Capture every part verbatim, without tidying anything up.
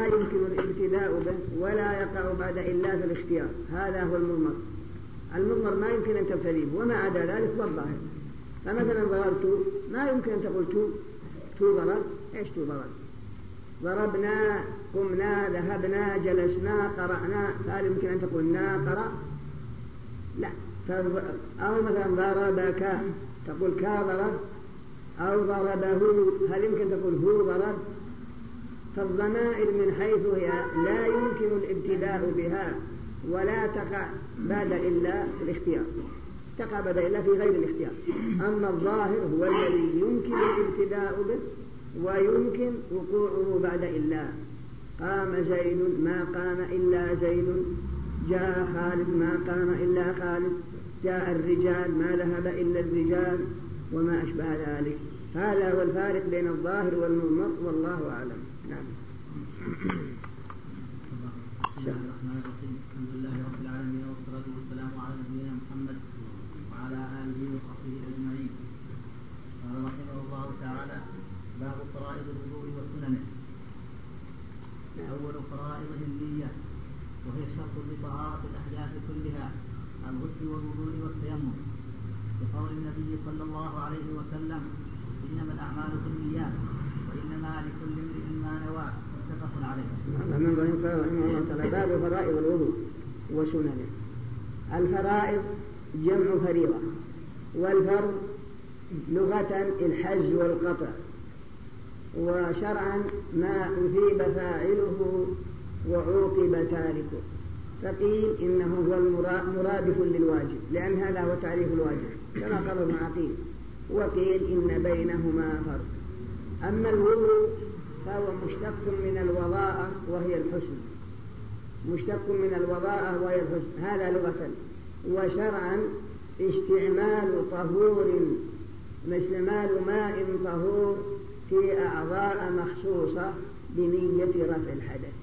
لا يمكن الابتداء به ولا يقع بعد إلا في الاختيار. هذا هو المضمر. المضمر ما يمكن أن تبتدي وما عدا ذلك والظاهر. فمثلا ضربت ما يمكن أن تقول تو تو ضرب. إيش تو ضرب؟ ضربنا، قمنا، ذهبنا، جلسنا، قرأنا. هل يمكن أن تقول نا قرأ؟ لا. أو مثلا ضربك تقول كا ضرب، أو ضربه. هل يمكن تقول هو ضرب؟ فالضمائر من حيث هي لا يمكن الابتداء بها ولا تقع بعد إلا الاختيار، تقع بعد إلا في غير الاختيار. أما الظاهر هو الذي يمكن الابتداء به ويمكن وقوعه بعد إلا. قام زيد ما قام إلا زيد، جاء خالد ما قام إلا خالد، جاء الرجال ما ذهب إلا الرجال، وما أشبه ذلك. هذا هو الفارق بين الظاهر والمضمر، والله أعلم. نعم. بسم الله الرحمن الرحيم. الحمد لله رب العالمين، والصلاة والسلام على نبينا محمد وعلى آله وصحبه أجمعين. قال رحمه الله تعالى: باب فرائض الوضوء وسننه. أول فرائضه النية، وهي شرط لطهارة الأحداث كلها، الغسل والوضوء والتيمم، بقول النبي صلى الله عليه وسلم: إنما الأعمال بالنيات وإنما لكل امرئ ما نوى، متفق عليه. من رحمه الله تعالى. باب فرائض الوضوء وسننه. الفرائض جمع فريضة، والفرض لغة الحج والقطع، وشرعا ما أثيب فاعله وعوقب تاركه. فقيل إنه هو مرادف للواجب، لأن هذا هو تعريف الواجب كما قال ابن عقيل. وقيل إن بينهما فرق. أما الوضوء فهو مشتق من الوضاءة وهي الحسن، مشتق من الوضاءة وهي الحسن، هذا لغة. وشرعا استعمال طهور، استعمال ماء طهور في أعضاء مخصوصة بنية رفع الحدث،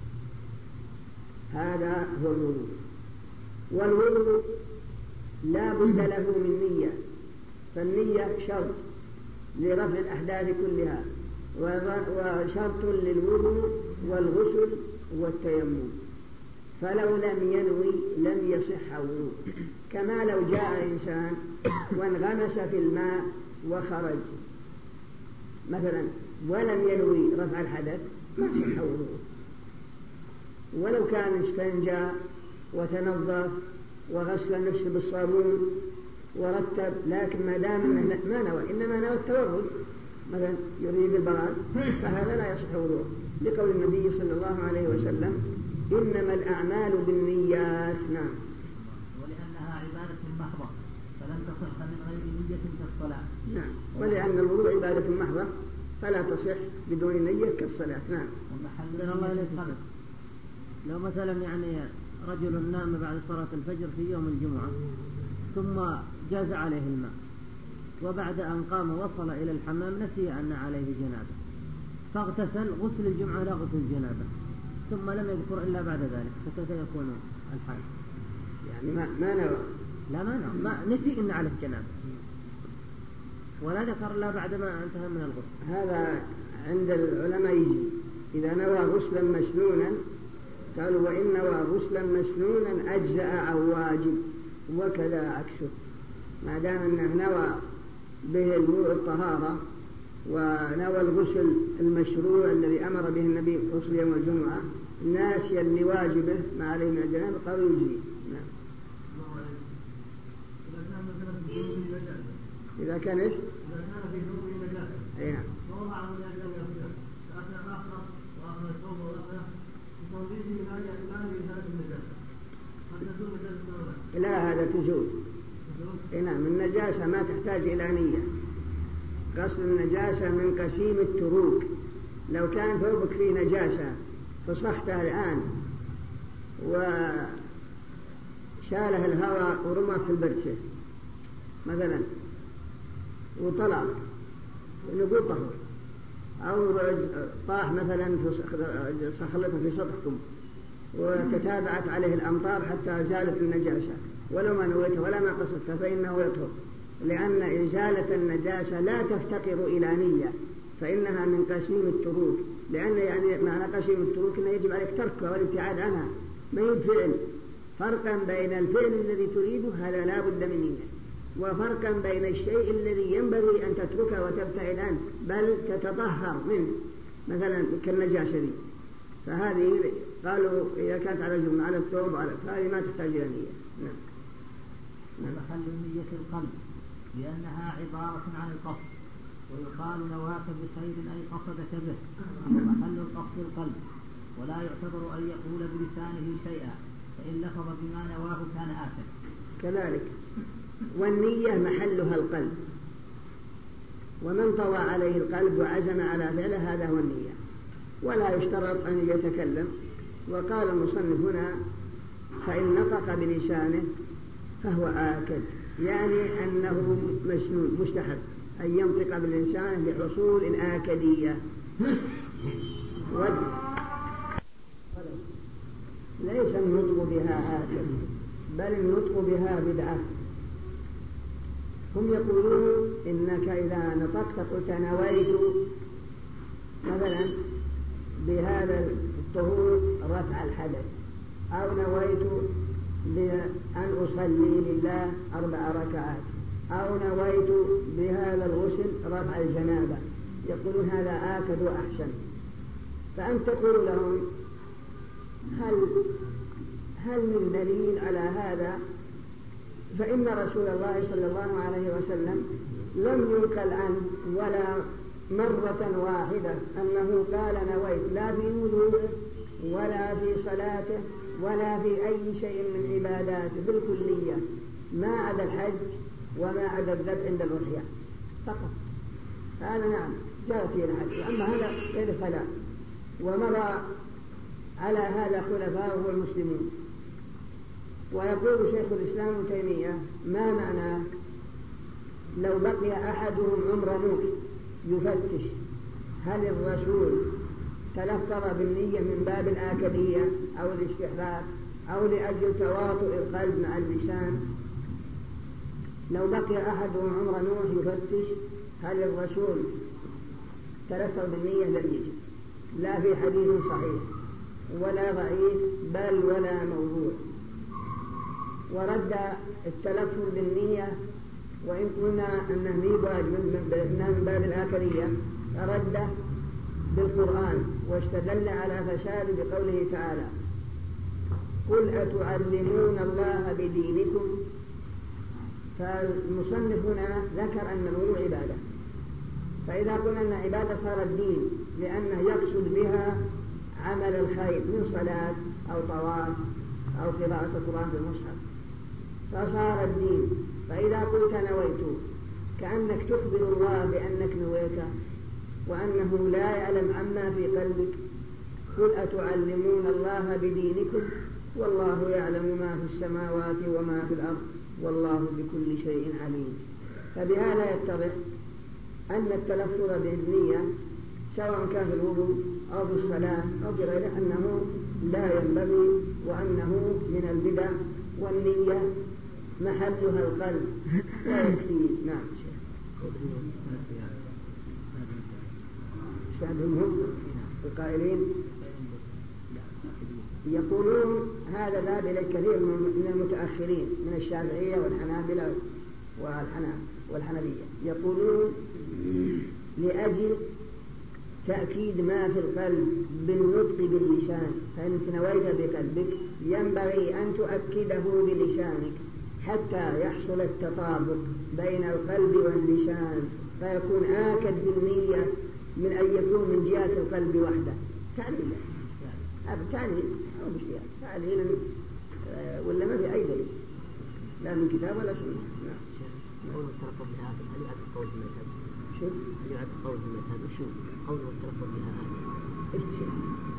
هذا هو الوضوء. والوضوء لا بد له من نية، فالنية شرط لرفع الأحداث كلها، وشرط للوضوء والغسل والتيمم. فلو لم ينوي لم يصح وضوء، كما لو جاء إنسان وانغمس في الماء وخرج مثلا ولم ينوي رفع الحدث ما صح وضوء. ولو كان استنجى وتنظف وغسل نفسه بالصابون ورتب، لكن ما دام ما نوى إنما نوى التوضؤ مثلا يريد البراد، فهذا لا يصح وضوء، لقول النبي صلى الله عليه وسلم: إنما الأعمال بالنيات. نعم. ولأنها عبادة محضة فلن تصح من غير نية كالصلاة. نعم. ولأن الوضوء عبادة محضة فلا تصح بدون نية كالصلاة. نعم. ومحل الله للقدر. لو مثلا يعني رجل نام بعد صلاة الفجر في يوم الجمعة ثم جاز عليه الماء، وبعد أن قام وصل إلى الحمام نسي أن عليه جنابة، فاغتسل غسل الجمعة لا غسل الجنابة، ثم لم يذكر إلا بعد ذلك، فكيف يكون الحال؟ يعني ما ما نوى. لا ما نوى، ما نسي إن عليه جنابة ولا ذكر إلا بعد ما انتهى من الغسل. هذا عند العلماء يجي إذا نوى غسلا مسنونا، قالوا: وإن نوى غسلا مسنونا أجزأ عن واجب، وكذا عكسه. ما دام أنه نوى به الطهارة ونوى الغسل المشروع الذي أمر به النبي غسل يوم الجمعة ناسيا لواجبه ما عليه من الجنابة، قالوا يجزي. نعم. إذا كان إيش؟ إذا كان في ثوبه نجاسة. أي نعم. ووضع على النجاسة ويغسلها، فأتى آخر وأخذ الثوب وغسله بتوضيحه من أجل الإيمان بإزالة النجاسة، قد تزول نجاسة ولا لا؟ هذا تزول. أي نعم. النجاسة ما تحتاج إلى نية. غسل النجاسة من قسيم التروك. لو كان ثوبك فيه نجاسة فصحته الآن وشاله الهواء ورمى في البرشة مثلا وطلع نقول طهور، أو طاح مثلا خلطه في سطحكم وتتابعت عليه الأمطار حتى زالت النجاسة، ولو ما نويته ولا ما قصدته فإنه يطهر، لأن إزالة النجاسة لا تفتقر إلى نية، فإنها من قسيم التروك. لأن يعني معنى قسيم التروك أنه يجب عليك تركها والابتعاد عنها، ما هي فعل. فرقا بين الفعل الذي تريده هذا لا بد من نية، وفرقا بين الشيء الذي ينبغي أن تتركه وتبتعد عنه بل تتطهر منه، مثلا كالنجاسة دي، فهذه قالوا إذا كانت على الجمعة على الثوب على فهذه ما تحتاج إلى نية. نعم. ومحل النية القلب لأنها عبارة عن القصد، ويقال نواك بخير أي قصدك به، ومحل القصد القلب، ولا يعتبر أن يقول بلسانه شيئا، فإن لفظ بما نواه كان آثم. كذلك والنية محلها القلب، ومن طوى عليه القلب وعزم على فعله هذا هو النية، ولا يشترط أن يتكلم. وقال المصنف هنا فإن نطق بلسانه فهو آكد، يعني أنه مسنون مستحب أن ينطق باللسان لحصول آكدية. ليس النطق بها آكد بل النطق بها بدعة. هم يقولون إنك إذا نطقت قلت نويت مثلا بهذا الطهور رفع الحدث، أو نويت بأن أصلي لله أربع ركعات، أو نويت بهذا الغسل رفع الجنابة، يقولون هذا آكد وأحسن. فأنت تقول لهم هل هل من دليل على هذا؟ فإن رسول الله صلى الله عليه وسلم لم ينقل عنه ولا مرة واحدة أنه قال نويت، لا في وضوءه ولا في صلاته ولا في أي شيء من عباداته بالكلية، ما عدا الحج وما عدا الذبح عند الأضحية فقط. هذا نعم جاء فيه الحج، أما هذا غير فلا. ومضى على هذا خلفاؤه المسلمون. ويقول شيخ الإسلام ابن تيمية ما معنى لو بقي أحدهم عمر نوح يفتش هل الرسول تلفظ بالنية من باب الآكدية أو الاستحباب أو لأجل تواطؤ القلب مع اللسان؟ لو بقي أحدهم عمر نوح يفتش هل الرسول تلفظ بالنية لم يجب، لا في حديث صحيح ولا ضعيف بل ولا موضوع. ورد التلفظ بالنية وإن قلنا أنه من باب الآكدية رد بالقرآن واستدل على فساد بقوله تعالى قل أتعلمون الله بدينكم. فالمصنف هنا ذكر أن الوضوء عبادة، فإذا قلنا أن عبادة صار الدين لأنه يقصد بها عمل الخير من صلاة أو طواف أو قراءة القرآن بالمصحف فصار الدين. فإذا قلت نويت كأنك تخبر الله بأنك نويت وأنه لا يعلم عما في قلبك. قل أتعلمون الله بدينكم والله يعلم ما في السماوات وما في الأرض والله بكل شيء عليم. فبهذا يتضح أن التلفظ بالنية سواء كان في الوضوء أو في الصلاة أو في غيره أنه لا ينبغي وأنه من البدع، والنية محلها القلب ويكفي. نعم. شاهدهم القائلين يقولون هذا ذهب إلى كثير من المتأخرين من الشافعية والحنابلة والحنبية، يقولون لأجل تأكيد ما في القلب بالنطق باللسان، فإنك نويت بقلبك ينبغي أن تؤكده بلسانك حتى يحصل التطابق بين القلب واللسان فيكون آكد بالنية من أن يكون من جهة القلب وحده. تعليل هذا تعليل أو بشيء تعليل ولا ما في أي دليل لا من كتاب ولا سنة. قول التلفظ بها هل يعد قول المذهب؟ شو؟ هل يعد قول المذهب؟ شو قول التلفظ بها؟ إيش شيء؟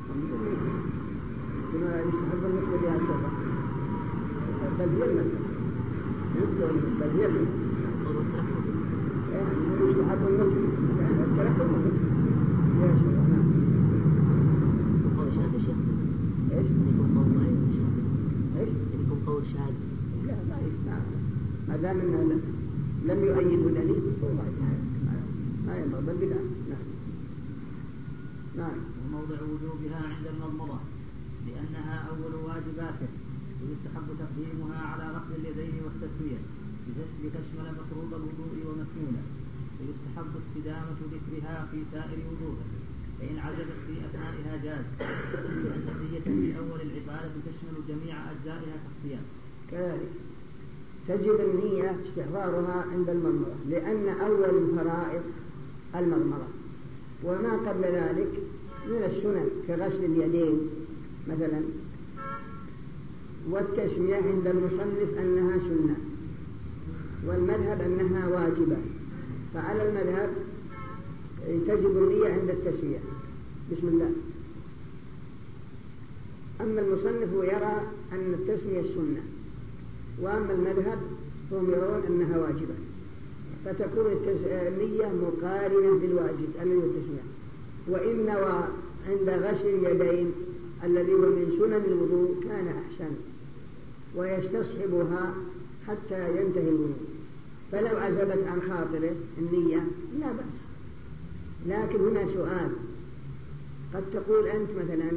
بما يستحب النطق بها شرا بل هي المذهب بل هي المذهب قول التلفظ يعني يستحب النطق التلفظ النطق يا شرا. نعم. قول شاذ يا شيخ. إيش؟ يكون قول ضعيف يا شيخ. إيش؟ يكون قول شاذ. لا ضعيف. نعم. ما دام انه لم يؤيده دليل ما ينبغي بالبدعة. نعم. نعم. وموضع وجوبها عند المضمضة لأنها أول واجباته، ويستحب تقديمها على غسل اليدين والتسوية لتشمل مفروض الوضوء ومسنونه، ويستحب استدامة ذكرها في سائر وضوءه، فإن عجبت في أثنائها جاز، لأن النية في أول العبادة تشمل جميع أجزائها كالصيام. كذلك تجب النية استحضارها عند المضمضة، لأن أول الفرائض المضمضة، وما قبل ذلك من السنن كغسل اليدين مثلا. والتسمية عند المصنف أنها سنة، والمذهب أنها واجبة، فعلى المذهب تجب النية عند التسمية بسم الله. أما المصنف يرى أن التسمية سنة، وأما المذهب هم يرون أنها واجبة، فتكون النية مقارنة بالواجب الذي هو التسمية. وإن نوى عند غسل اليدين الذي هو من سنن الوضوء كان أحسن، ويستصحبها حتى ينتهي الوضوء. فلو عزبت عن خاطره النية لا بأس. لكن هنا سؤال، قد تقول أنت مثلا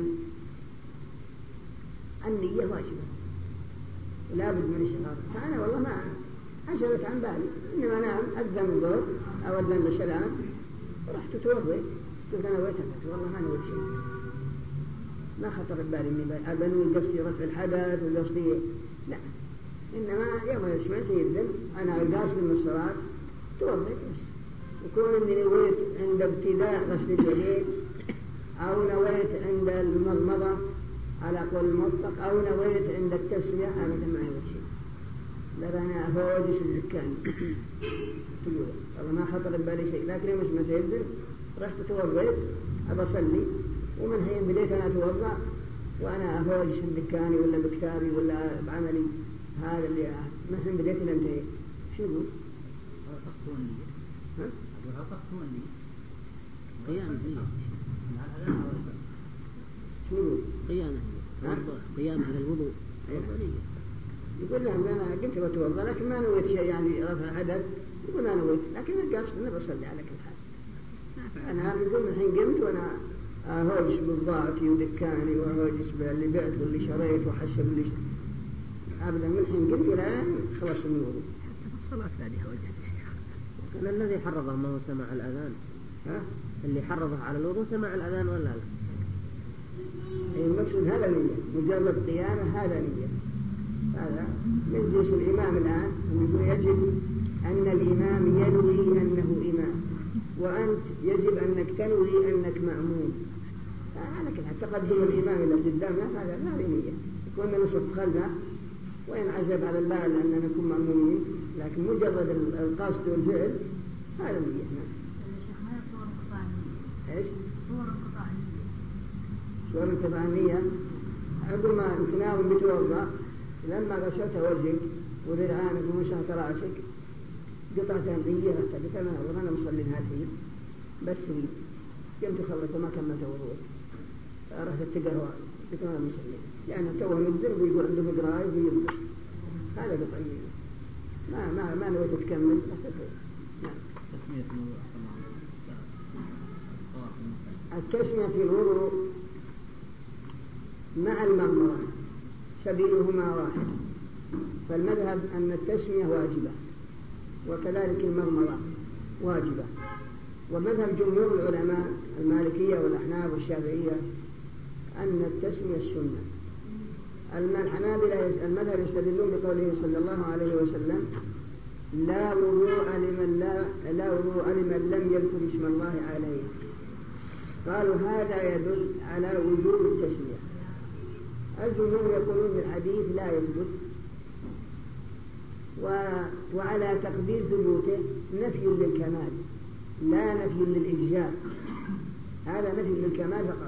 النية واجبة ولا بد من استحضار، فأنا والله ما عزبت عن بالي، إنما أنا أذن الظهر أو أذن السلام ورحت توضي، قلت أنا ويتفت والله ما نويت شيء، ما خطر ببالي إني أبنوي قصدي رفع الحدث وقصدي لا، إنما يوم سمعت يذن أنا قاصد من الصلاة توضي بس. يكون إني نويت عند ابتداء غسل اليدين، أو نويت عند المضمضة على قول الموفق، أو نويت عند التسمية، أبدا ما نويت شيء. لا أنا أفوجس الدكان تقول والله ما خطر ببالي شيء، لكن يوم سمعت يذن رحت توضيت أبى أصلي، ومن حين بديت أنا أتوضأ وأنا أفوجس الدكاني ولا بكتابي ولا بعملي هذا اللي من حين بديت إلى انتهي. شو يقول؟ عقص النية. ها؟ أقول عقص النية. قيام النية. شو يقول؟ قيام قيام على الوضوء. يقول لهم أنا قلت بتوضأ لكن ما نويت شيء يعني رفع الحدث، يقول ما نويت، لكن القصد أنا بصلي على كل حال. أنا يقول من حين قمت وأنا أهوجس بضاعتي ودكاني وأهوجس باللي بعت واللي شريت وحسب اللي أبدا، من حين قمت الآن خلص من الوضوء. حتى في الصلاة ثانية هوجس يا شيخ. كان الذي حرضه ما هو سمع الأذان؟ ها؟ اللي حرضه على الوضوء سمع الأذان ولا لا؟ المقصود هذا نية، مجرد قيامة هذا نية. هذا من جنس الإمام الآن، يقول يجب أن الإمام ينوي أنه إمام، وأنت يجب أنك تنوي أنك مأمون. على كل حال تقدم الإمام إلى قدامنا هذا لا نية، يكون نصف خلفه وإن عجب على البال أننا نكون مأمونين، لكن مجرد القصد والفعل هذا نية. إيش؟ صور انقطاع النية. صور انقطاع النية عقب ما تناول بتوضأ، لما غسلت وجهك وذراعك ومسحت رأسك قطعت النية، قلت أنا والله أنا مصلي هالحين بس قمت خلصت وما كملت وضوءك، رحت التقهوى قلت أنا مصلي، لأنه توه مدر ويقول عنده مقراي ويبدأ، هذا قطع النية، ما ما ما نويت تكمل. تسمية التسمية في الوضوء مع المضمضة سبيلهما واحد، فالمذهب أن التسمية واجبة وكذلك المضمضة واجبة، ومذهب جمهور العلماء المالكية والأحناف والشافعية أن التسمية السنة. الحنابلة المذهب يستدلون بقوله صلى الله عليه وسلم لا وضوء لمن لا, لا وضوء لمن لم يذكر اسم الله عليه، قالوا هذا يدل على وجوب التسمية. الجمهور يقولون الحديث لا يثبت، وعلى تقدير ثبوته نفي للكمال لا نفي للإجزاء، هذا نفي للكمال فقط،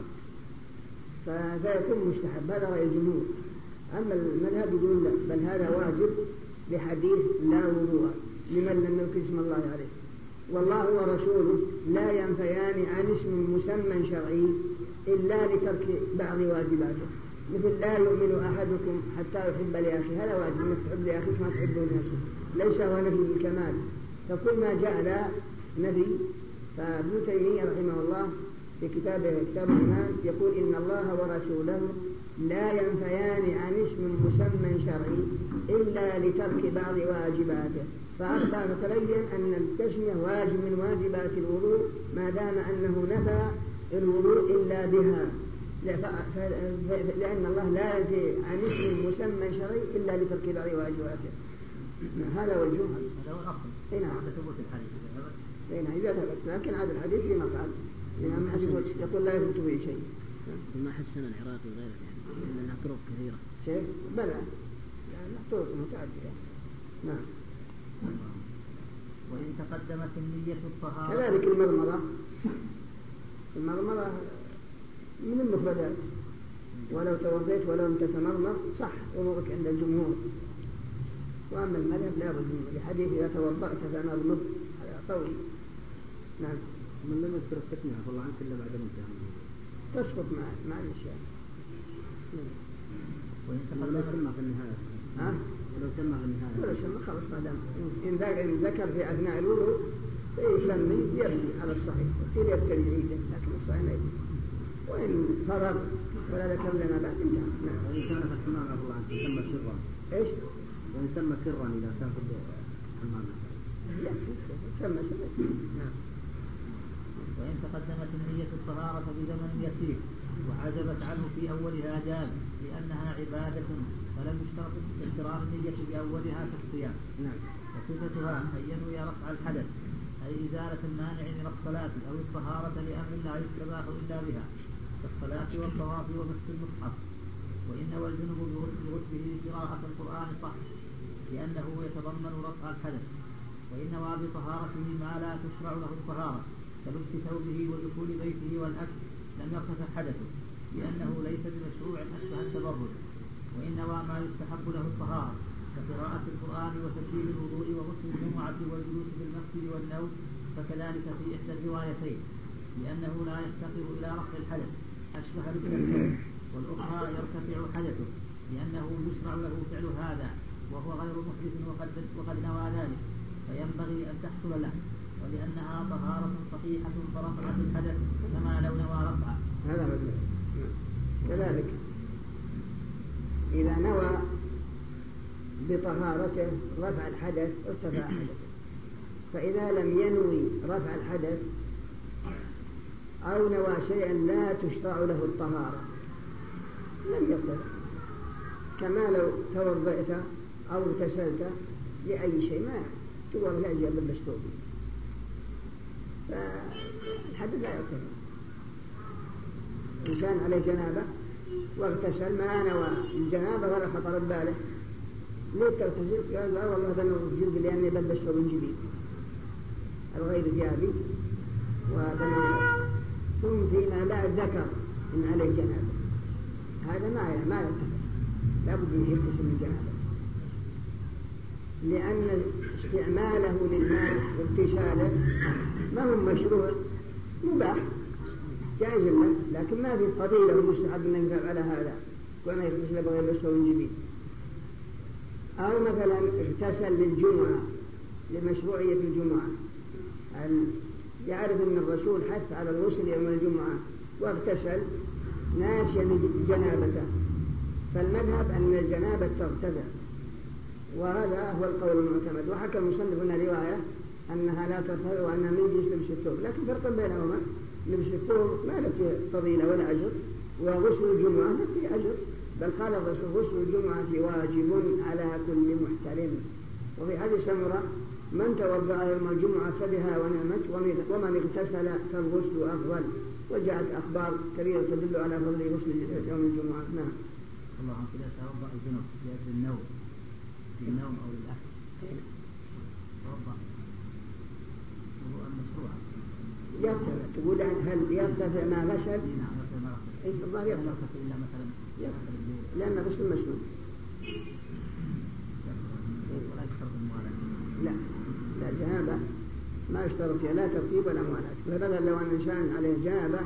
فيكون مستحب، هذا رأي الجمهور. أما المذهب يقول لا، بل هذا واجب لحديث لا وضوء لمن لم يذكر اسم الله عليه، والله ورسوله لا ينفيان عن اسم مسمى شرعي إلا لترك بعض واجباته، مثل لا يؤمن أحدكم حتى يحب لأخيه، هذا واجب أنك تحب لأخيك ما تحبه لنفسك، ليس هو نفي الكمال، فكل ما جاء لا نفي. فابن تيمية رحمه الله في كتابه كتاب الإيمان يقول إن الله ورسوله لا ينفيان عن اسم مسمى شرعي إلا لترك بعض واجباته، فأخطأ فتبين أن التسمية واجب من واجبات الوضوء ما دام أنه نفى الوضوء إلا بها، لأن الله لا ينفي عن اسم مسمى شرعي إلا لترك بعض واجباته. هذا وجه هذا هو الأصل. إيه نعم. هذا ثبوت الحديث. إيه نعم إذا ثبت، لكن هذا الحديث فيما قال الإمام يقول, يقول لا يثبت به شيء. ما حسن العراقي وغيره يعني لأنها طرق كثيرة. شيء بلى يعني طرق متعددة. نعم. وإن تقدمت النية الطهارة. كذلك المضمضة. المضمضة من المفردات، ولو توضيت ولو لم تتمضمض صح وضوءك عند الجمهور. وأما المذهب لا بد منه لحديث إذا توضأت فمضمض، هذا قوي. نعم. من لم يذكر التسمية والله عنك إلا بعد الانتهاء تسقط مع مع الإشياء. وإن لو سمى في النهاية. ها؟ لو سمى في النهاية. ولو سمى خلاص ما دام إن ذكر في أثناء الوضوء فيسمي يبني على الصحيح، وكيل يبتدي عيدا، لكن الصحيح لا يبني. وإن فرغ ولا ذكر لنا بعد انتهى. نعم. وإن كان في السماء الله عنك يسمى سرا. إيش؟ وإن سمى سرا إذا كان في الحمام. لا سمى سرا. نعم. وإن تقدمت النية الطهارة بزمن يسير وعجبت عنه في أولها جاز لأنها عبادة فلم يشترط اشتراط النية بأولها كالصيام. نعم. وصفتها أن ينوي رفع الحدث أي إزالة المانع من الصلاة أو الطهارة لأمر لا يستباح إلا بها كالصلاة والطواف ومس المصحف. وإن والجنب بغسله قراءة القرآن صح لأنه يتضمن رفع الحدث. وإن نوى بطهارته ما لا تشرع له الطهارة كلبس ثوبه ودخول بيته والأكل لم يرتفع حدثه لأنه ليس بمشروع أشبه التبرج. وإن نوى ما يستحب له الطهارة كقراءة القرآن وتسليم الوضوء وغسل الجمعة والجلوس في المسجد والنوم فكذلك في إحدى الروايتين لأنه لا يفتقر إلى رفع الحدث أشبه بالتبرج، والأخرى يرتفع حدثه لأنه يشرع له فعل هذا وهو غير محدث وقد, وقد نوى ذلك فينبغي أن تحصل له، ولأنها طهارة صحيحة فرفعت الحدث كما لو نوى رفعه. هذا مدلل. كذلك إذا نوى بطهارته رفع الحدث ارتفع حدثه، فإذا لم ينوي رفع الحدث أو نوى شيئا لا تشرع له الطهارة لم يرتفع، كما لو توضأت أو اغتسلت لأي شيء ما تقول لا يجب بالمشروب فالحدث لا يرتفع. إنسان عليه جنابة واغتسل ما نوى الجنابة ولا خطر باله ليه تغتسل؟ قال لا والله بنو جلد لأني بلبس ثوب جديد الغير ثيابي وبنو، ثم فيما بعد ذكر إن عليه جنابة، هذا ما ما يرتفع، لا بد أن يغتسل من جنابة، لأن استعماله للماء واغتساله ما هو مشروع، مباح جائز له، لكن ما في فضيلة ومستحب أن يفعل على هذا وأنا يغتسل بغير ثوب جديد. أو مثلا اغتسل للجمعة لمشروعية الجمعة، يعرف أن الرسول حث على الغسل يوم الجمعة واغتسل ناسيا جنابته، فالمذهب أن الجنابة ترتفع، وهذا هو القول المعتمد. وحكى المصنف هنا رواية أنها لا ترتفع وأنها من جنس لبس الثوب، لكن فرق بينهما لبس الثوب ما له فيه فضيلة ولا أجر، وغسل الجمعة ما فيه أجر، بل قال الرسول غسل الجمعة واجب على كل محترم. وفي حديث سمرة من توضأ يوم الجمعة فبها ونعمت ومن اغتسل فالغسل أفضل، وجاءت أخبار كبيرة تدل على فضل غسل يوم الجمعة. نعم. الله عنك إذا توضأ الجنوب لأجل النوم للنوم أو للأكل توضأ وهو المشروع يرتفع، تقول هل يرتفع ما غسل؟ نعم يرتفع ما غسل. إيه الله يرتفع إلا مثلا لأن غسل مسنون. ولا يشترط الموالاة. لا لا جنابة ما يشترط فيها لا ترتيب ولا موالاة، فبدل لو أن إنسان عليه جنابة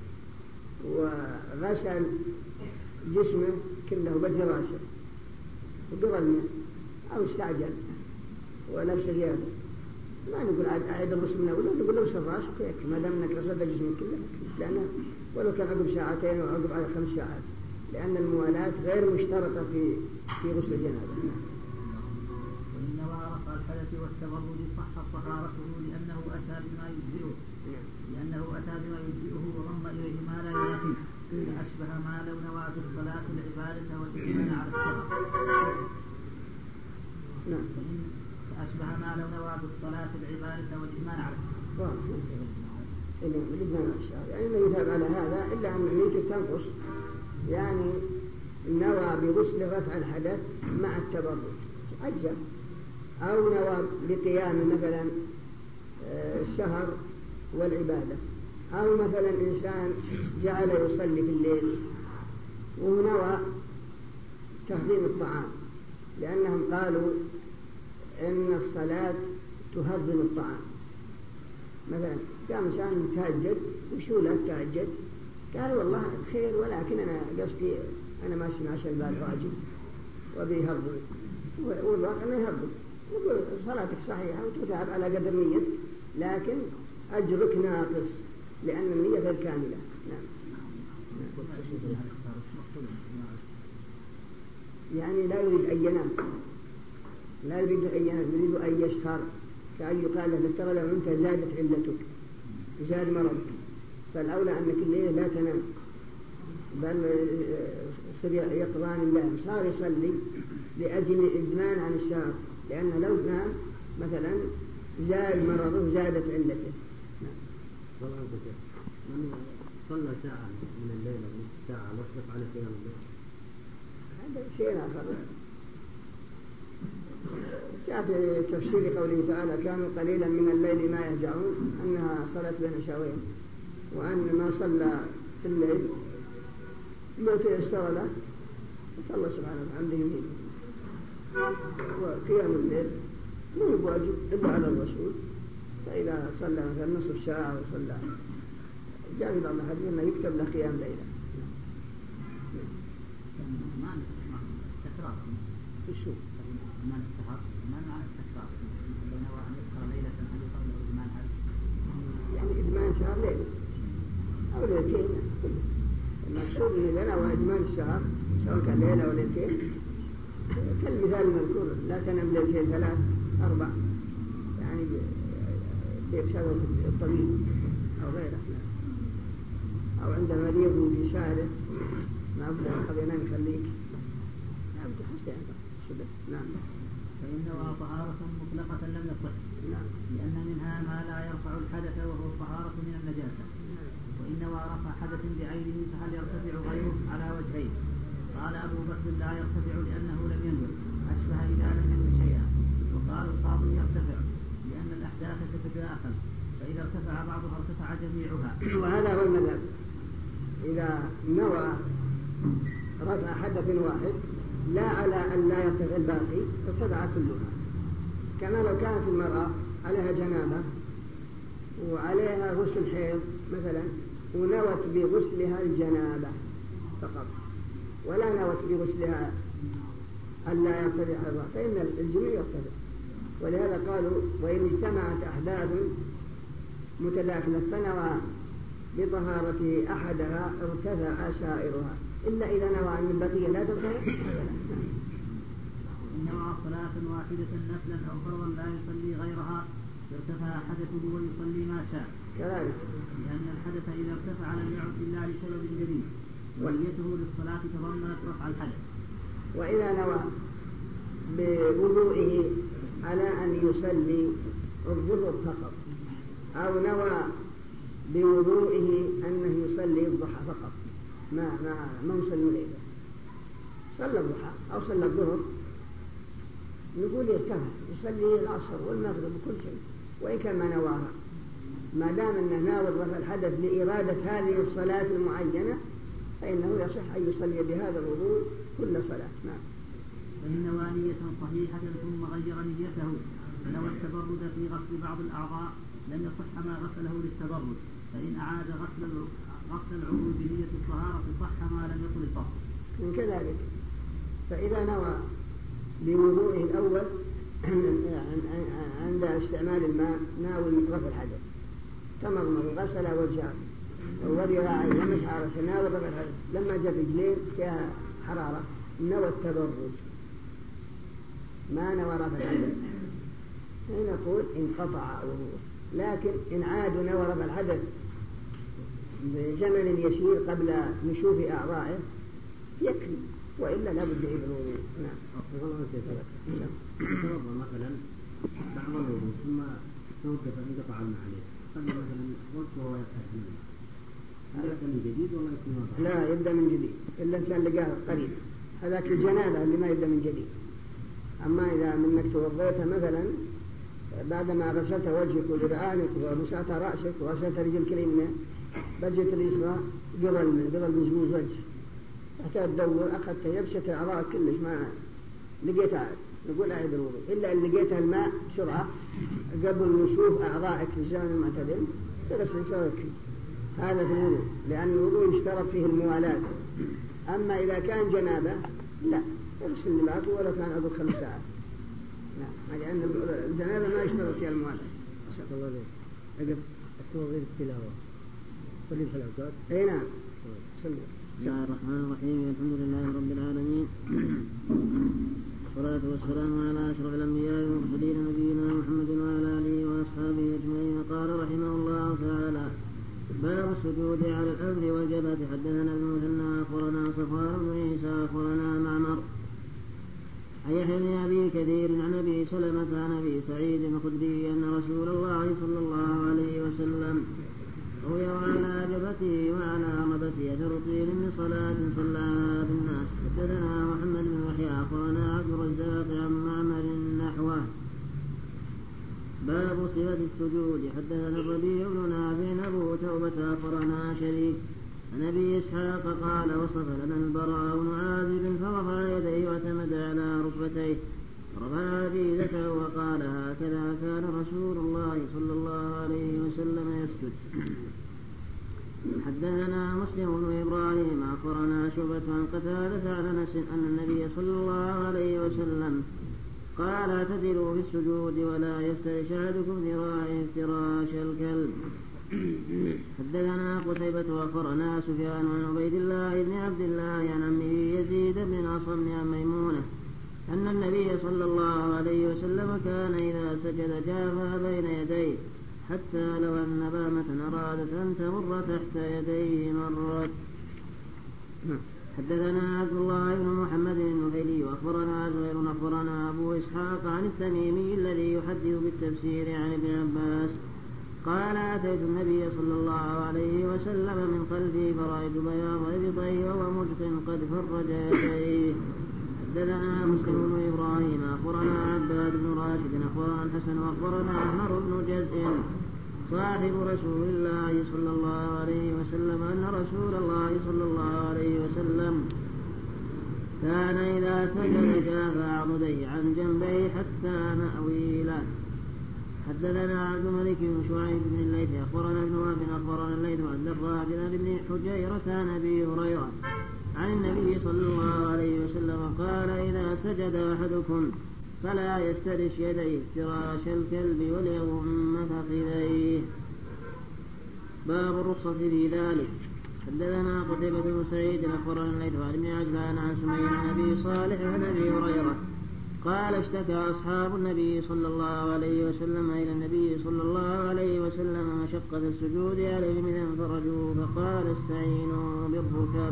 وغسل جسمه كله بجه راسه وقضى الماء أو استعجل ولبس ثيابه ما نقول أعيد الغسل من أوله، نقول له سر راسك ويكفي ما دام أنك غسلت جسمك كله، لأنه ولو كان عقب ساعتين أو عقب على خمس ساعات، لأن الموالاة غير مشترطة في في غسل الجنابة. وإن رفع الحدث والتبرد صحت طهارته لأنه أتى بما يجزئه لأنه أتى بما يجزئه وضم إليه ما لا ينافيه، فأشبه ما لو نوى في الصلاة العبادة والإيمان على الشرع. نعم. فأشبه ما لو نوى في الصلاة العبادة والإيمان على الشرع. الإدمان على الشرع يعني ما يثاب على هذا إلا أن نيته تنقص، يعني نوى بغسل رفع الحدث مع التبرد أجزاء، أو نوى بقيام مثلا الشهر والعبادة، أو مثلا إنسان جعل يصلي في الليل ونوى تهضيم الطعام، لأنهم قالوا إن الصلاة تهضم الطعام. مثلا قام إنسان تهجد وشو له تهجد، قال والله خير ولكن أنا قصدي أنا ماشي مع شلبال راجل وبيهضم، والواقع أنه يهضم، نقول صلاتك صحيحة وتتعب على قدر نية، لكن أجرك ناقص لأن النية غير كاملة. نعم. يعني لا يريد أن ينام، لا يريد أن ينام، يريد أن يسهر، كأن يقال له ترى لو أنت زادت علتك زاد مرضك، فالأولى أنك الليل لا تنام بل صار يقظان الله، صار يصلي لأجل الإدمان عن السهر، لأن لو نام مثلا زاد مرضه زادت علته. والله من صلى ساعة من الليل أو نصف ساعة نصرف على قيام الليل، هذا شيء آخر. جاء في تفسير قوله تعالى كانوا قليلا من الليل ما يهجعون أنها صلاة بين شوين، وأن ما صلى في الليل ما تيسر له فالله سبحانه وتعالى يمينه. وقيام الليل مو بواجب إلا على الرسول، فإذا صلى مثلا نصف ساعة وصلى جاء في بعض الحديث أنه يكتب له قيام ليلة. شو؟ إدمان السهر، إدمان مع التكرار، لأنه أن يذكر ليلة هل يقال له إدمان هل؟ يعني إدمان شهر ليلة أو ليلتين، المقصود إن إذا نوى إدمان الشهر سواء كان ليلة أو ليلتين كالمثال المذكور لا تنام ليلتين ثلاث أربع، يعني بإرشاد الطبيب أو غيره، أو عند مريض بيساعده ما أبدأ خلينا نخليك نعم تحسن نعم. فإن نوى طهارة مطلقة لم يصح، نعم. لأن منها ما لا يرفع الحدث وهو الطهارة من النجاسة. وإن نوى رفع حدث بعينه فهل يرتفع غيره على وجهين؟ قال أبو بكر لا يرتفع لأنه لم ينوي، أشبه إذا لم ينوي شيئا. وقال القاضي يرتفع لأن الأحداث تتداخل، فإذا ارتفع بعضها ارتفع جميعها. وهذا هو المذهب، إذا نوى رفع حدث واحد لا على أن لا يرتفع الباقي ارتفع كلها، كما لو كانت المرأة عليها جنابة وعليها غسل حيض مثلا ونوت بغسلها الجنابة فقط ولا نوت بغسلها أن لا يرتفع حيضها فإن الجميع يرتفع. ولهذا قالوا وإن اجتمعت أحداث متداخلة فنوى بطهارته أحدها ارتفع سائرها إلا إذا نوى أن البقية لا ترتفع. إن نوى صلاة واحدة نفلا أو فرضا لا يصلي غيرها ارتفع حدثه ويصلي ما شاء كذلك، لأن الحدث إذا ارتفع لم يعد إلا لسبب جديد ونيته للصلاة تضمنت رفع الحدث. وإذا نوى بوضوئه على أن يصلي الظهر فقط أو نوى بوضوئه أنه يصلي الضحى فقط ما ما ما يصلي الليل، صلى الضحى أو صلى الظهر نقول يرتفع يصلي العصر والمغرب وكل شيء وإن كان ما نواها، ما دام أنه ناوي رفع الحدث لإرادة هذه الصلاة المعينة فإنه يصح أن يصلي بهذا الوضوء كل صلاة. نعم. فإن نوى نية صحيحة ثم غير نيته فنوى التبرد في غسل بعض الأعضاء لم يصح ما غسله للتبرد، فإن أعاد غسل غسل العضو بنية الطهارة صح ما لم يطل الفصل. وكذلك فإذا نوى بوضوئه الأول عند استعمال الماء ناوي رفع الحدث، تمضمض غسل وجهه وذراعيه ومسح على راسه ناوي رفع الحدث، لما جاء رجلين فيها حرارة نوى التبرد ما نوى رفع الحدث، نقول انقطع وضوءه. لكن إن عاد نوى رفع الحدث بزمن يسير قبل نشوف أعضائه يكفي، وإلا لا بد يعيد الوضوء. نعم. توضأ مثلا بعض الوضوء ثم توقف انقطع الماء عليه، قبل مثلا وقت وهو يغتسل، هل يبدأ من جديد ولا يكون وضع؟ لا، يبدأ من جديد إلا إنسان لقاه قريب، هذاك الجنابة اللي ما يبدأ من جديد. أما إذا منك توضيت مثلا بعدما غسلت وجهك وذراعك ومسحت رأسك وغسلت رجلك اليمنى بجت اليسرى قبل قبل مزبوط وجه، حتى تدور أخذت يبسة أعضاء كلش ما لقيتها، نقول أعيد الوضوء. إلا إن لقيتها الماء بسرعة قبل نشوف أعضائك في الزمن المعتدل تغسل سويك. هذا في الوضوء، لأن الوضوء يشترط فيه الموالاة. أما إذا كان جنابة لا يغسل اللي بعده ولو كان أبو خمس ساعات. نعم، لأن الجنابة ما يشترط فيها الموالاة. شاء الله عليك. أكتب غير التلاوة. صلي في الأوقات. أي نعم. صلي. بسم الله الرحمن الرحيم، الحمد لله رب العالمين، والصلاة والسلام على أشرف الأنبياء والمرسلين نبينا محمد وعلى آله وأصحابه أجمعين. قال رحمه الله تعالى: باب السجود على الأمر والجبهة. حدثنا ابن مثنى أخبرنا صفوان بن عيسى أخبرنا معمر عن يحيى بن أبي كثير عن أبي سلمة عن أبي سعيد الخدري أن رسول الله صلى الله عليه وسلم روي على جبهته وعلى رمته أثر طين من صلاة صلاها بالناس. حدثنا محمد بن يحيى أخبرنا عبد الرزاق عن معمر نحوه. باب صفة السجود. حدثنا الربيع بن نافع أبو توبة أخبرنا شريك عن أبي إسحاق قال: وصف لنا البراء بن عازب فرفع يديه واعتمد على ركبتيه ورفع عجيزته وقال: هكذا كان رسول الله صلى الله عليه وسلم يسجد. حدثنا مسلم بن إبراهيم أخبرنا شعبة عن قتادة عن أنس أن النبي صلى الله عليه وسلم قال: اعتدلوا في السجود ولا يفترش أحدكم ذراعه افتراش الكلب. حدثنا قتيبة أخبرنا سفيان عن عبيد الله بن عبد الله عن عمه يزيد بن أصم عن ميمونة أن النبي صلى الله عليه وسلم كان إذا سجد جافا بين يديه حتى لو أن بامة أرادت أن تمر تحت يديه مرت. حدثنا عبد الله بن محمد النفيلي وأخبرنا زهير أخبرنا أبو إسحاق عن التميمي الذي يحدث بالتفسير عن ابن عباس قال: أتيت النبي صلى الله عليه وسلم من خلفه فرأيت بياض إبطيه وهو مجق قد فرج يديه. حدثنا مسلم بن إبراهيم أخبرنا عباد بن راشد أخبرنا الحسن وأخبرنا عمر بن جزء صاحب رسول الله صلى الله عليه وسلم أن رسول الله صلى الله عليه وسلم كان إذا سجد جاف عضديه عن جنبيه حتى مأويلا. حدثنا عبد الملك بن شعيب بن الليث أخبرنا ابن وهب أخبرنا الليث عن الدراج بن حجيرة عن أبي هريرة عن النبي صلى الله عليه وسلم قال: إذا سجد أحدكم فلا يفترش يديه افتراش الكلب وليضم فخذيه. باب الرخصة في ذلك. حدثنا قتيبة بن سعيد أخبرنا الليث عن ابن عجلان عن سمي عن أبي صالح عن أبي هريرة قال: اشتكى أصحاب النبي صلى الله عليه وسلم إلى النبي صلى الله عليه وسلم مشقة السجود عليهم إذا انفرجوا فقال: استعينوا بالركب.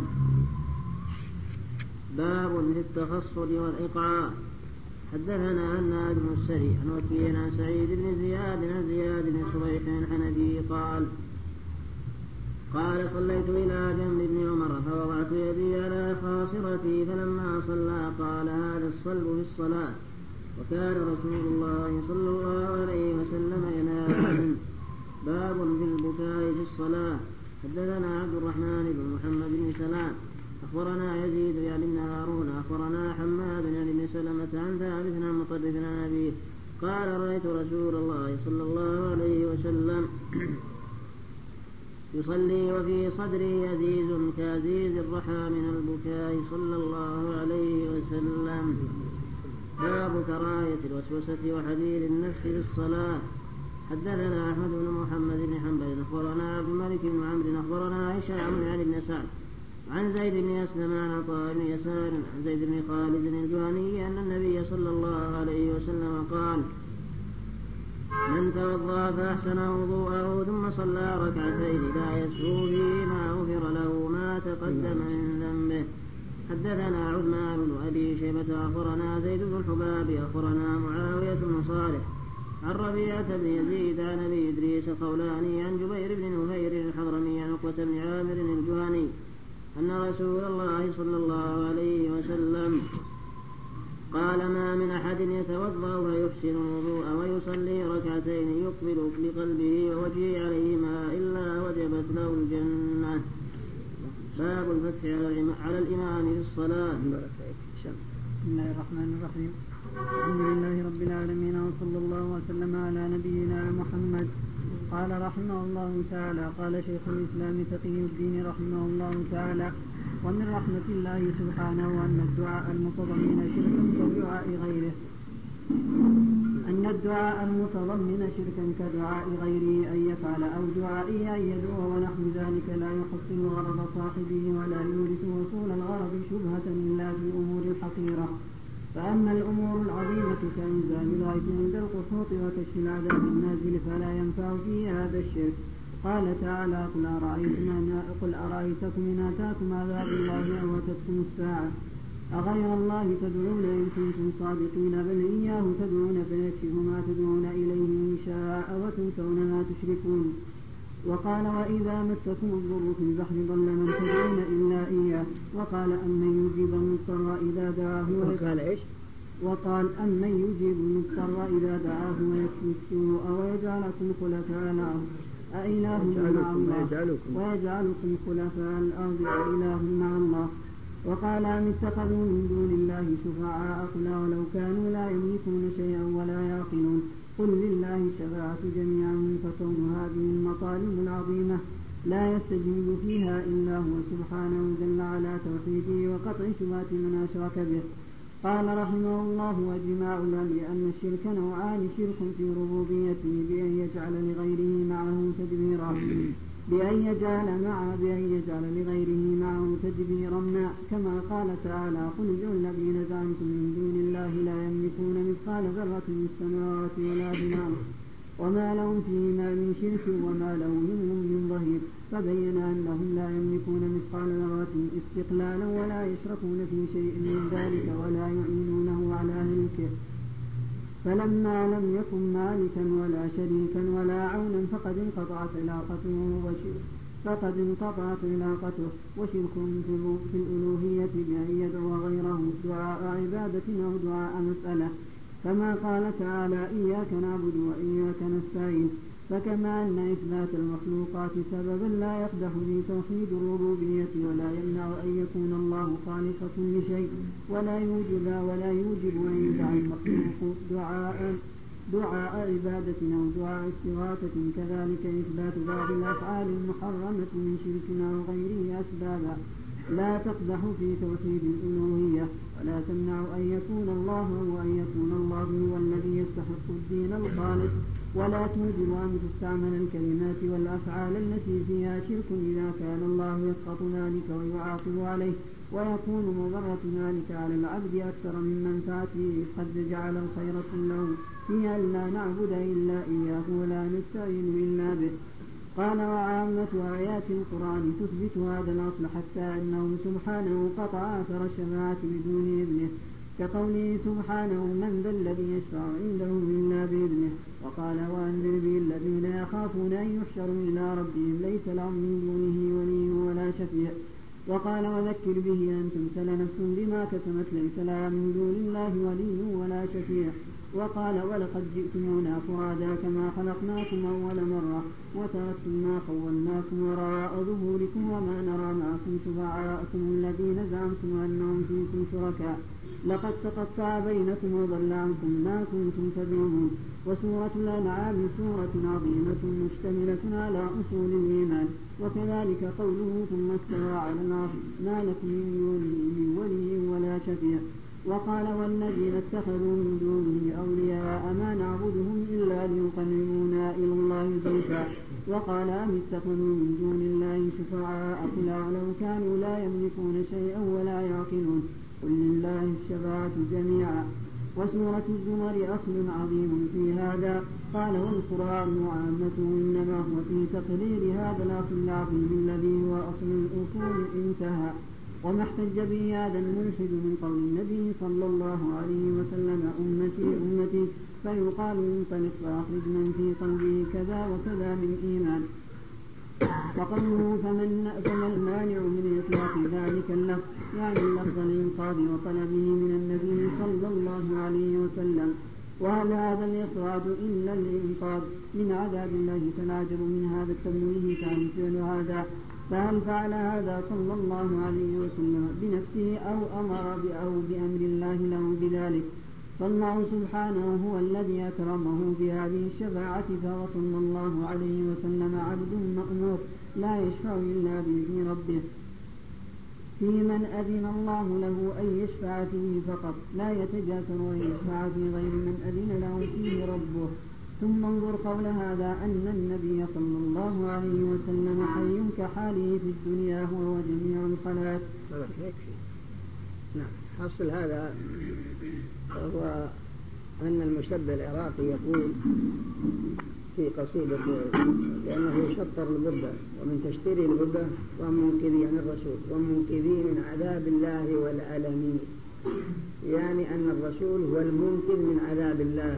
باب في التخصل والإقعاء. حدثنا هناد بن السري عن وكيع عن سعيد بن زياد عن زياد بن صبيح الحنفي قال: قال: صليت إلى جنب ابن عمر فوضعت يدي على خاصرتي فلما صلى قال: هذا الصلب في الصلاة. وكان رسول الله صلى الله عليه وسلم ينهى عنه. باب في البكاء في الصلاة. حدثنا عبد الرحمن بن محمد بن سلام أخبرنا يزيد يعني بن هارون أخبرنا حماد يعني بن سلمة عن ثابت عن مطرف عن أبيه قال: رأيت رسول الله صلى الله عليه وسلم يصلي وفي صدره عزيز كعزيز الرحى من البكاء صلى الله عليه وسلم. باب كراهية الوسوسة وحديث النفس في الصلاة. حدثنا أحمد بن محمد بن حنبل أخبرنا عبد الملك بن عمرو أخبرنا هشام عن ابن سعد عن زيد بن أسلم عن عطاء بن يسار عن زيد بن خالد الجهني أن النبي صلى الله عليه وسلم قال: من توضأ فأحسن وضوءه ثم صلى ركعتين لا يسهو فيهما غفر له ما تقدم من ذنبه. حدثنا عثمان بن أبي شيبة أخبرنا زيد بن الحباب أخبرنا معاوية بن صالح عن ربيعة بن يزيد عن أبي إدريس الخولاني عن جبير بن نفير الحضرمي عن عقبة بن عامر الجهني أن رسول الله صلى الله عليه وسلم قال: ما من أحد يتوضأ ويحسن الوضوء ويصلي ركعتين يقبل بقلبه ووجهه عليهما إلا وجبت له الجنة. باب الفتح على الإمام في الصلاة. بسم الله الرحمن الرحيم. الحمد لله رب العالمين وصلى الله وسلم على نبينا محمد. قال رحمه الله تعالى: قال شيخ الإسلام تقي الدين رحمه الله تعالى: ومن رحمة الله سبحانه أن الدعاء المتضمن شركا كدعاء غيره أن الدعاء المتضمن شركا كدعاء غيره أن يفعل أو دعائه أن يدعو ونحو ذلك لا يحصل غرض صاحبه ولا يورث وصول الغرض شبهة إلا في الأمور الحقيرة. فأما الأمور العظيمة كإنزال الغيث عند القحوط وكشف العذاب النازل فلا ينفع فيه هذا الشرك. قال تعالى: قل أرأيتم قل أرأيتكم إن آتاكم عذاب الله أو أتتكم الساعة أغير الله تدعون إن كنتم صادقين بل إياه تدعون فيكشف ما تدعون إليه إن شاء وتنسون ما تشركون. وقال: وإذا مسكم الضر في البحر ضل من تدعون إلا إياه. وقال: أمن يجيب المضطر إذا دعاه وقال إيش؟ وقال: أمن يجيب المضطر إذا دعاه ويكشف السوء ويجعلكم خلفاء الأرض أإله مع الله ويجعلكم خلفاء الأرض أإله مع الله. وقال: أم اتخذوا من دون الله شفعاء قل ولو كانوا لا يملكون شيئا ولا يعقلون قل لله الشفاعة جميعا فكون هذه المطالب العظيمة لا يستجيب فيها إلا هو سبحانه جل على توحيده وقطع شبهات من أشرك به. قال رحمه الله: وإجماع الأمر أن الشرك نوعان: شرك في ربوبيته بأن يجعل لغيره معه تدبيرا بأن يجعل مع بأن يجعل لغيره معه تدبيرا ما كما قال تعالى: قل ادعوا الذين زعمتم من دون الله لا يملكون مثقال ذرة في السماوات ولا في الأرض وما لهم فيهما من شرك وما له منهم من ظهير. فبين أنهم لا يملكون مثقال ذرة استقلالا ولا يشركون في شيء من ذلك ولا يعينونه على ملكه. فلما لم يكن مالكا ولا شريكا ولا عونا فقد انقطعت علاقته وشرك فقد انقطعت علاقته وشرك في الألوهية بأن يدعو غيره دعاء عبادة أو دعاء مسألة، كما قال تعالى: إياك نعبد وإياك نستعين. فكما أن إثبات المخلوقات سببا لا يقدح في توحيد الربوبية ولا يمنع أن يكون الله خالق كل شيء ولا يوجب ولا يوجب أن يدعى المخلوق دعاء دعاء عبادة أو دعاء استغاثة، كذلك إثبات بعض الأفعال المحرمة من شرك أو غيره أسبابا لا تقدح في توحيد الألوهية ولا تمنع أن يكون الله وأن يكون الله هو الذي يستحق الدين الخالص، ولا توجب أن تستعمل الكلمات والأفعال التي فيها شرك إذا كان الله يسقط ذلك ويعاقب عليه ويكون مضرة ذلك على العبد أكثر من منفعته، قد جعل الخير كله في أن لا نعبد إلا إياه ولا نستعين إلا به. قال: وعامة آيات القرآن تثبت هذا الأصل حتى أنه سبحانه قطع أثر الشفاعة بدون إذنه، كقوله سبحانه: من ذا الذي يشفع عنده إلا بإذنه. وقال: وأنذر به الذين يخافون أن يحشروا إلى ربهم ليس لهم من دونه ولي ولا شفيع. وقال: وذكر به أن تمسل نفس بما كسبت ليس لها من دون الله ولي ولا شفيع. وقال: ولقد جئتمونا فرادا كما خلقناكم أول مرة وتركتم ما خولناكم وراء ظهوركم وما نرى معكم شفعاءكم الذين زعمتم أنهم فيكم شركاء لقد تقطع بينكم وضل عنكم ما كنتم تدعون. وسورة الأنعام سورة عظيمة مشتملة على أصول الإيمان. وكذلك قوله: ثم استوى على العرش ما لكم من دونه من ولي ولا شفيع. وقال والذين اتخذوا من دونه أولياء ما نعبدهم إلا ليقربونا إلى الله زلفى وقال أم اتخذوا من دون الله شفعاء قل لو كانوا لا يملكون شيئا ولا يعقلون قل لله الشفاعة جميعا. وسورة الزمر أصل عظيم في هذا. قال والقرآن عامته إنما هو في تقرير هذا الأصل العظيم الذي هو أصل الأصول انتهى. وما احتج به هذا الملحد من قول النبي صلى الله عليه وسلم أمتي أمتي فيقال انطلق فأخرج من في قلبه كذا وكذا من إيمان. وقوله فمن فما المانع من إطلاق ذلك اللفظ يعني اللفظ الإنقاذ وطلبه من النبي صلى الله عليه وسلم. وهل هذا الإخراج إلا الإنقاذ من عذاب الله فنعجب من هذا التمويه كان فعل هذا. فهل فعل هذا صلى الله عليه وسلم بنفسه أو أمر أو بأمر الله له بذلك؟ فالله سبحانه هو الذي أكرمه بهذه الشفاعة فهو صلى الله عليه وسلم عبد مأمور لا يشفع إلا بإذن ربه في من أذن الله له أن يشفع فيه فقط لا يتجاسر وأن يشفع في غير من أذن له فيه ربه. ثم انظر قول هذا أن النبي صلى الله عليه وسلم حي كحاله في الدنيا هو وجميع الخلائق. نعم. حصل هذا هو أن المشبه العراقي يقول في قصيدته لأنه شطر البردة ومن تشتري البردة ومنقذي عن الرسول ومنقذي من عذاب الله والألم يعني أن الرسول هو المنقذ من عذاب الله.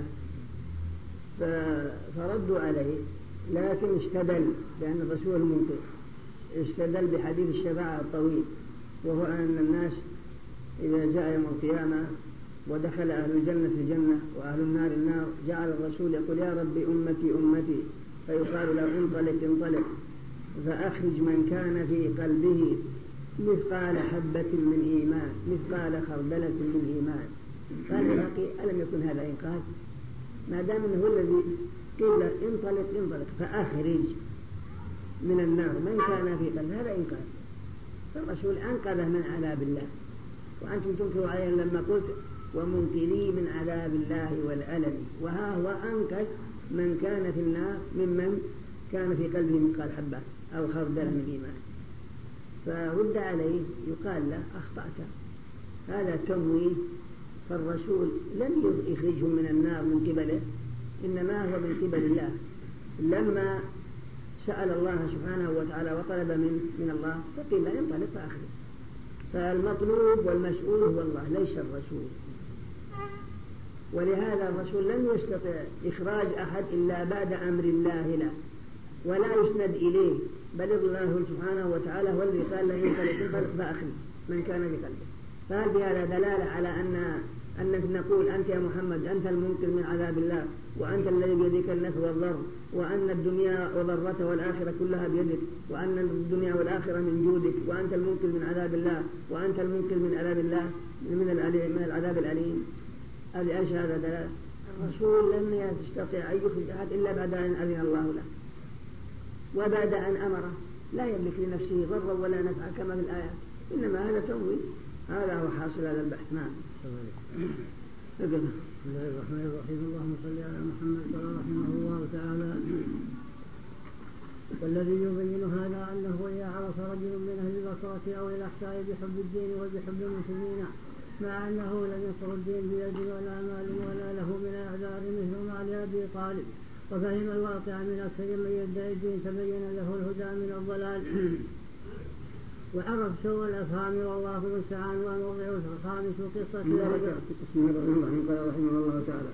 فردوا عليه لكن استدل بأن الرسول المنقذ استدل بحديث الشفاعة الطويل وهو أن الناس إذا جاء يوم القيامة ودخل أهل الجنة الجنة وأهل النار النار جعل الرسول يقول يا ربي أمتي أمتي فيقال له انطلق انطلق فأخرج من كان في قلبه مثقال حبة من إيمان مثقال خردلة من إيمان. قال العراقي ألم يكن هذا إنقاذ؟ ما دام أنه هو الذي قيل له انطلق انطلق فأخرج من النار من كان في قلبه هذا إنقاذ. فالرسول أنقذه من عذاب الله وأنتم تنكروا عليه لما قلت ومنقذي من عذاب الله والألم وها هو أنقذ من كان في النار ممن كان في قلبه مثقال حبة أو خردل من إيمان. فرد عليه يقال له أخطأت هذا تمويه فالرسول لم يخرجهم من النار من قبله إنما هو من قبل الله لما سأل الله سبحانه وتعالى وطلب من, من الله فقيل لا ينطلق فأخرج. فالمطلوب والمسؤول هو الله ليس الرسول. ولهذا الرسول لم يستطع إخراج أحد إلا بعد أمر الله له ولا يسند إليه بل الله سبحانه وتعالى هو الذي قال له ينطلق انطلق فأخرج من كان في قلبه. فهل بهذا دلالة على أن أنك نقول أنت يا محمد أنت المنقذ من عذاب الله وأنت الذي بيدك النفع والضر وأن الدنيا وضرتها والآخرة كلها بيدك وأن الدنيا والآخرة من جودك وأنت المنقذ من عذاب الله وأنت المنقذ من عذاب الله من من العذاب الأليم؟ هذه أيش هذا دلالة؟ الرسول لم يستطيع أن يخرج أحد إلا بعد أن أذن الله له وبعد أن أمره لا يملك لنفسه ضرا ولا نفعا كما في الآيات إنما هذا تمويل. هذا هو حاصل هذا البحث. نعم. بسم الله الرحمن الرحيم. اللهم صل على محمد. قال رحمه الله تعالى والذي يبين هذا أنه إذا عرف رجل من أهل البصرة أو الأحساء بحب الدين وبحب المسلمين مع أنه لم ينصر الدين بيد ولا مال ولا له من الأعذار مثل ما لأبي طالب وفهم الواقع من أكثر من يدعي الدين تبين له الهدى من الضلال وعرف سوء الأفهام والله المستعان. وموضع الخامس قصة بسم الله الرحمن الرحيم. قال رحمه الله تعالى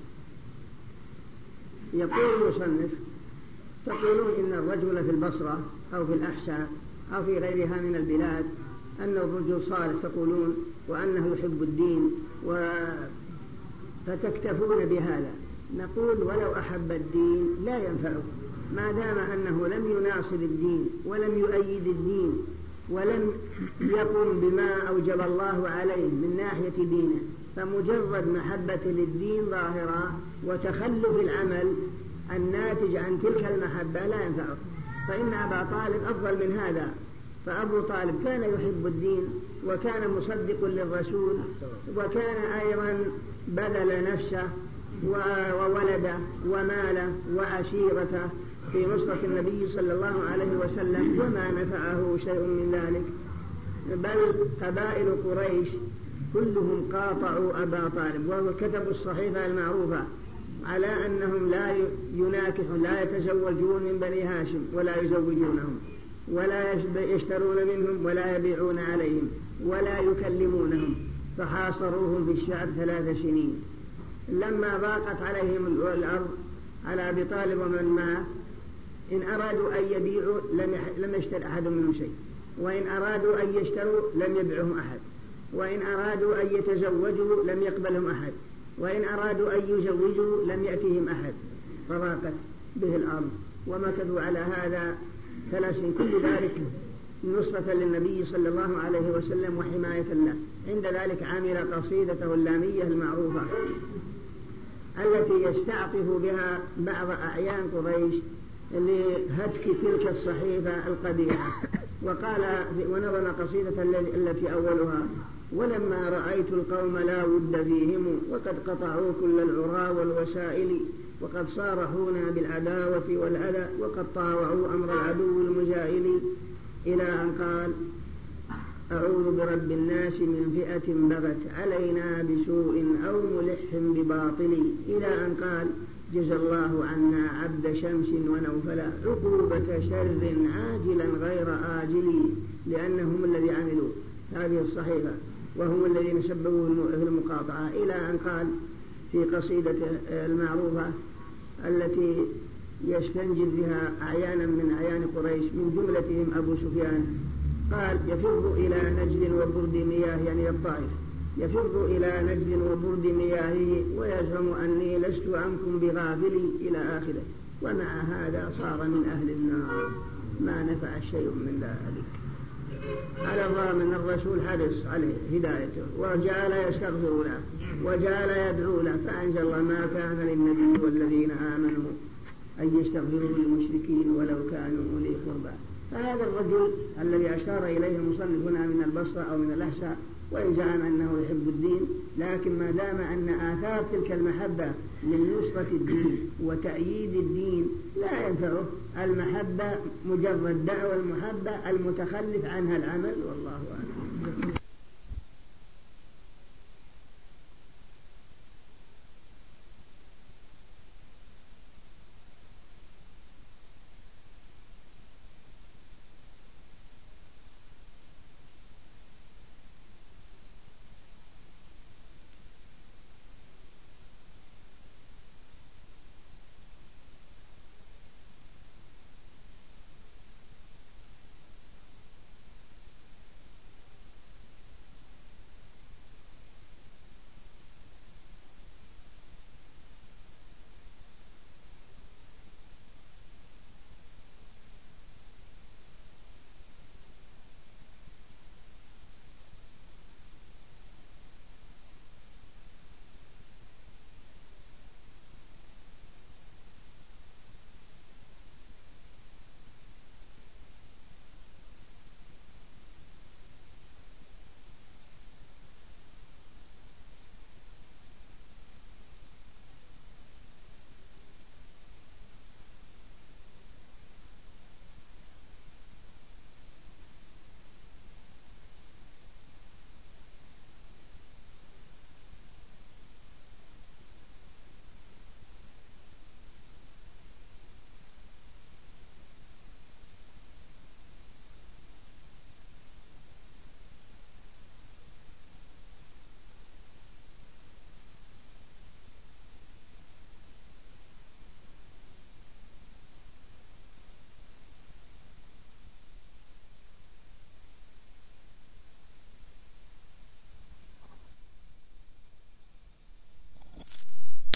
يقول المصنف تقولون إن الرجل في البصرة أو في الأحساء أو في غيرها من البلاد أنه الرجل صالح تقولون وأنه يحب الدين و... فتكتفون بهذا. نقول ولو أحب الدين لا ينفعه ما دام أنه لم يناصر الدين ولم يؤيد الدين ولم يقم بما أوجب الله عليه من ناحية دينه فمجرد محبة للدين ظاهرة وتخلف العمل الناتج عن تلك المحبة لا ينفعه. فإن أبا طالب أفضل من هذا فأبو طالب كان يحب الدين وكان مصدق للرسول، وكان أيضا بذل نفسه وولده وماله وعشيرته في نصرة النبي صلى الله عليه وسلم، وما نفعه شيء من ذلك، بل قبائل قريش كلهم قاطعوا أبا طالب، وكتبوا الصحيفة المعروفة على أنهم لا يناكحون لا يتزوجون من بني هاشم ولا يزوجونهم ولا يشترون منهم ولا يبيعون عليهم ولا يكلمونهم، فحاصروهم في الشعب ثلاث سنين. لما ضاقت عليهم الأرض على أبي طالب ومن معه، إن أرادوا أن يبيعوا لم يشتر أحد منهم شيء، وإن أرادوا أن يشتروا لم يبيعهم أحد، وإن أرادوا أن يتزوجوا لم يقبلهم أحد، وإن أرادوا أن يزوجوا لم يأتيهم أحد، فضاقت به الأرض ومكثوا على هذا ثلاث سنين، كل ذلك نصرة للنبي صلى الله عليه وسلم وحماية له. عند ذلك عمل قصيدته اللامية المعروفة التي يستعطف بها بعض أعيان قريش لهتك تلك الصحيفة القبيحة، وقال ونظم قصيدة التي أولها: ولما رأيت القوم لا ود فيهم وقد قطعوا كل العرى والوسائل، وقد صارحونا بالعداوة والأذى، وقد طاوعوا أمر العدو المجائل، إلى أن قال: أعوذ برب الناس من فئة بغت علينا بسوء أو ملح بباطل، إلى أن قال: جزى الله عنا عبد شمس ونوفلا عقوبة شر عاجلا غير آجل، لأنهم الذي عملوا هذه الصحيفة وهم الذين سببوا في المقاطعة، إلى أن قال في قصيدة المعروفة التي يستنجد بها أعيانا من أعيان قريش من جملتهم أبو سفيان، قال: يفر إلى نجد وبرد مياه، يعني الطائف، يفر إلى نجد وبرد مياهه ويزعم أني لست عنكم بغافل، إلى آخره. ومع هذا صار من أهل النار، ما نفع شيء من ذلك، على الرغم أن الرسول حرص عليه هدايته وجعل يستغفر له وجعل يدعو له، فأنزل الله: ما كان للنبي والذين آمنوا أن يستغفروا للمشركين ولو كانوا أولي قربى. فهذا الرجل الذي أشار إليه المصنف هنا من البصرة أو من الأحساء، وإن زعم أنه يحب الدين، لكن ما دام أن آثار تلك المحبة من نصرة الدين وتأييد الدين لا ينفعه المحبة مجرد دعوة المحبة المتخلف عنها العمل، والله أعلم.